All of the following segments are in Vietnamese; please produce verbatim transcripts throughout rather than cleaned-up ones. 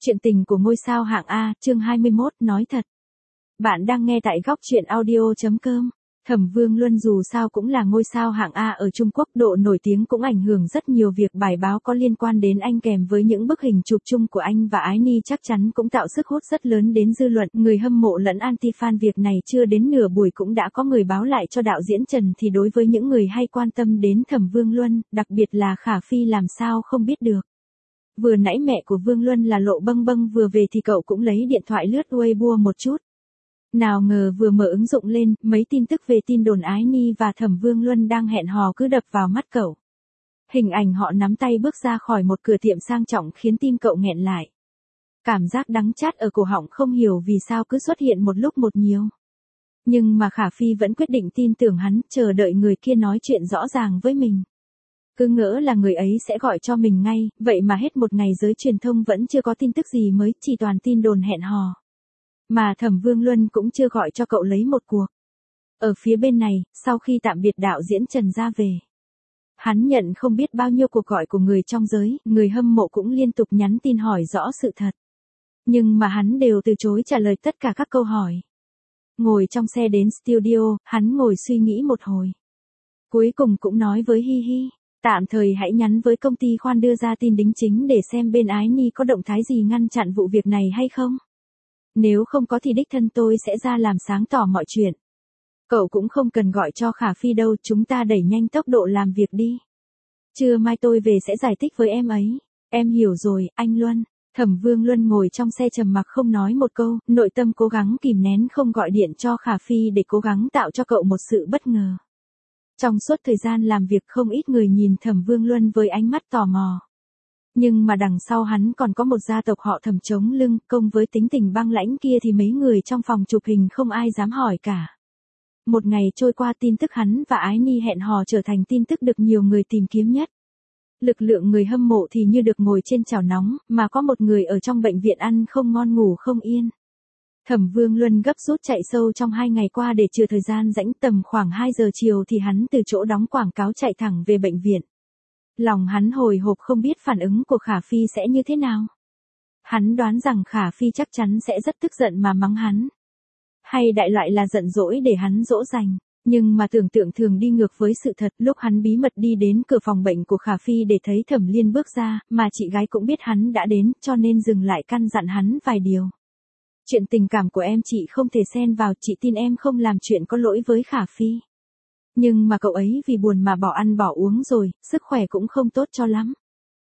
Chuyện tình của ngôi sao hạng A, chương hai mươi mốt, nói thật. Bạn đang nghe tại góc truyện audio chấm com. Thẩm Vương Luân dù sao cũng là ngôi sao hạng A ở Trung Quốc, độ nổi tiếng cũng ảnh hưởng rất nhiều việc bài báo có liên quan đến anh, kèm với những bức hình chụp chung của anh và Ái Ni chắc chắn cũng tạo sức hút rất lớn đến dư luận, người hâm mộ lẫn anti-fan. Việc này chưa đến nửa buổi cũng đã có người báo lại cho đạo diễn Trần, thì đối với những người hay quan tâm đến Thẩm Vương Luân, đặc biệt là Khả Phi, làm sao không biết được. Vừa nãy mẹ của Vương Luân là Lộ Bâng Bâng vừa về thì cậu cũng lấy điện thoại lướt Weibo một chút. Nào ngờ vừa mở ứng dụng lên, mấy tin tức về tin đồn Ái Ni và Thẩm Vương Luân đang hẹn hò cứ đập vào mắt cậu. Hình ảnh họ nắm tay bước ra khỏi một cửa tiệm sang trọng khiến tim cậu nghẹn lại. Cảm giác đắng chát ở cổ họng không hiểu vì sao cứ xuất hiện một lúc một nhiều. Nhưng mà Khả Phi vẫn quyết định tin tưởng hắn, chờ đợi người kia nói chuyện rõ ràng với mình. Cứ ngỡ là người ấy sẽ gọi cho mình ngay, vậy mà hết một ngày giới truyền thông vẫn chưa có tin tức gì mới, chỉ toàn tin đồn hẹn hò. Mà Thẩm Vương Luân cũng chưa gọi cho cậu lấy một cuộc. Ở phía bên này, sau khi tạm biệt đạo diễn Trần ra về, hắn nhận không biết bao nhiêu cuộc gọi của người trong giới, người hâm mộ cũng liên tục nhắn tin hỏi rõ sự thật. Nhưng mà hắn đều từ chối trả lời tất cả các câu hỏi. Ngồi trong xe đến studio, hắn ngồi suy nghĩ một hồi. Cuối cùng cũng nói với Hi Hi, tạm thời hãy nhắn với công ty khoan đưa ra tin đính chính để xem bên Ái Ni có động thái gì ngăn chặn vụ việc này hay không. Nếu không có thì đích thân tôi sẽ ra làm sáng tỏ mọi chuyện. Cậu cũng không cần gọi cho Khả Phi đâu, chúng ta đẩy nhanh tốc độ làm việc đi. Trưa mai tôi về sẽ giải thích với em ấy. Em hiểu rồi, anh Luân. Thẩm Vương Luân ngồi trong xe trầm mặc không nói một câu, nội tâm cố gắng kìm nén không gọi điện cho Khả Phi để cố gắng tạo cho cậu một sự bất ngờ. Trong suốt thời gian làm việc không ít người nhìn Thẩm Vương Luân với ánh mắt tò mò. Nhưng mà đằng sau hắn còn có một gia tộc họ Thẩm chống lưng, công với tính tình băng lãnh kia thì mấy người trong phòng chụp hình không ai dám hỏi cả. Một ngày trôi qua, tin tức hắn và Ái Ni hẹn hò trở thành tin tức được nhiều người tìm kiếm nhất. Lực lượng người hâm mộ thì như được ngồi trên chảo nóng, mà có một người ở trong bệnh viện ăn không ngon ngủ không yên. Thẩm Vương Luân gấp rút chạy sâu trong hai ngày qua để chừa thời gian rảnh, tầm khoảng hai giờ chiều thì hắn từ chỗ đóng quảng cáo chạy thẳng về bệnh viện. Lòng hắn hồi hộp không biết phản ứng của Khả Phi sẽ như thế nào. Hắn đoán rằng Khả Phi chắc chắn sẽ rất tức giận mà mắng hắn. Hay đại loại là giận dỗi để hắn dỗ dành. Nhưng mà tưởng tượng thường đi ngược với sự thật, lúc hắn bí mật đi đến cửa phòng bệnh của Khả Phi để thấy Thẩm Liên bước ra, mà chị gái cũng biết hắn đã đến, cho nên dừng lại căn dặn hắn vài điều. Chuyện tình cảm của em chị không thể xen vào, chị tin em không làm chuyện có lỗi với Khả Phi. Nhưng mà cậu ấy vì buồn mà bỏ ăn bỏ uống rồi, sức khỏe cũng không tốt cho lắm.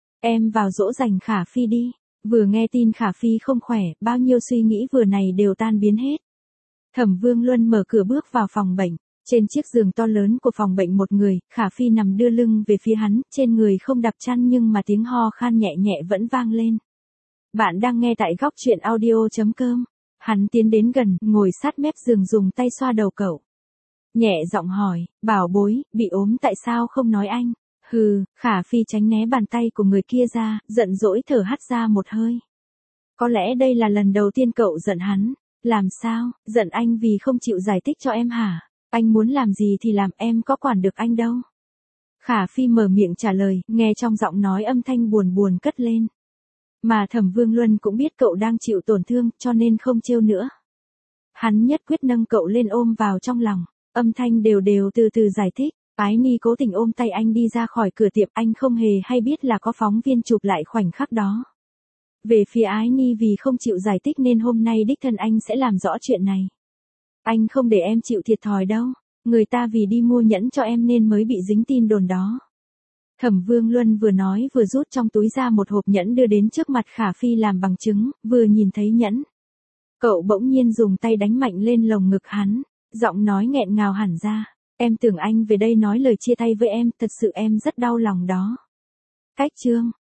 Em vào dỗ dành Khả Phi đi. Vừa nghe tin Khả Phi không khỏe, bao nhiêu suy nghĩ vừa này đều tan biến hết. Thẩm Vương Luân mở cửa bước vào phòng bệnh. Trên chiếc giường to lớn của phòng bệnh một người, Khả Phi nằm đưa lưng về phía hắn, trên người không đắp chăn nhưng mà tiếng ho khan nhẹ nhẹ vẫn vang lên. Bạn đang nghe tại góc truyện audio chấm com. Hắn tiến đến gần, ngồi sát mép giường dùng tay xoa đầu cậu. Nhẹ giọng hỏi, bảo bối, bị ốm tại sao không nói anh? Hừ, Khả Phi tránh né bàn tay của người kia ra, giận dỗi thở hắt ra một hơi. Có lẽ đây là lần đầu tiên cậu giận hắn. Làm sao, giận anh vì không chịu giải thích cho em hả? Anh muốn làm gì thì làm, em có quản được anh đâu. Khả Phi mở miệng trả lời, nghe trong giọng nói âm thanh buồn buồn cất lên. Mà Thẩm Vương Luân cũng biết cậu đang chịu tổn thương, cho nên không trêu nữa. Hắn nhất quyết nâng cậu lên ôm vào trong lòng, âm thanh đều đều từ từ giải thích. Ái Ni cố tình ôm tay anh đi ra khỏi cửa tiệm, anh không hề hay biết là có phóng viên chụp lại khoảnh khắc đó. Về phía Ái Ni vì không chịu giải thích nên hôm nay đích thân anh sẽ làm rõ chuyện này. Anh không để em chịu thiệt thòi đâu, người ta vì đi mua nhẫn cho em nên mới bị dính tin đồn đó. Thẩm Vương Luân vừa nói vừa rút trong túi ra một hộp nhẫn đưa đến trước mặt Khả Phi làm bằng chứng, vừa nhìn thấy nhẫn. Cậu bỗng nhiên dùng tay đánh mạnh lên lồng ngực hắn, giọng nói nghẹn ngào hẳn ra, em tưởng anh về đây nói lời chia tay với em, thật sự em rất đau lòng đó. Cách chương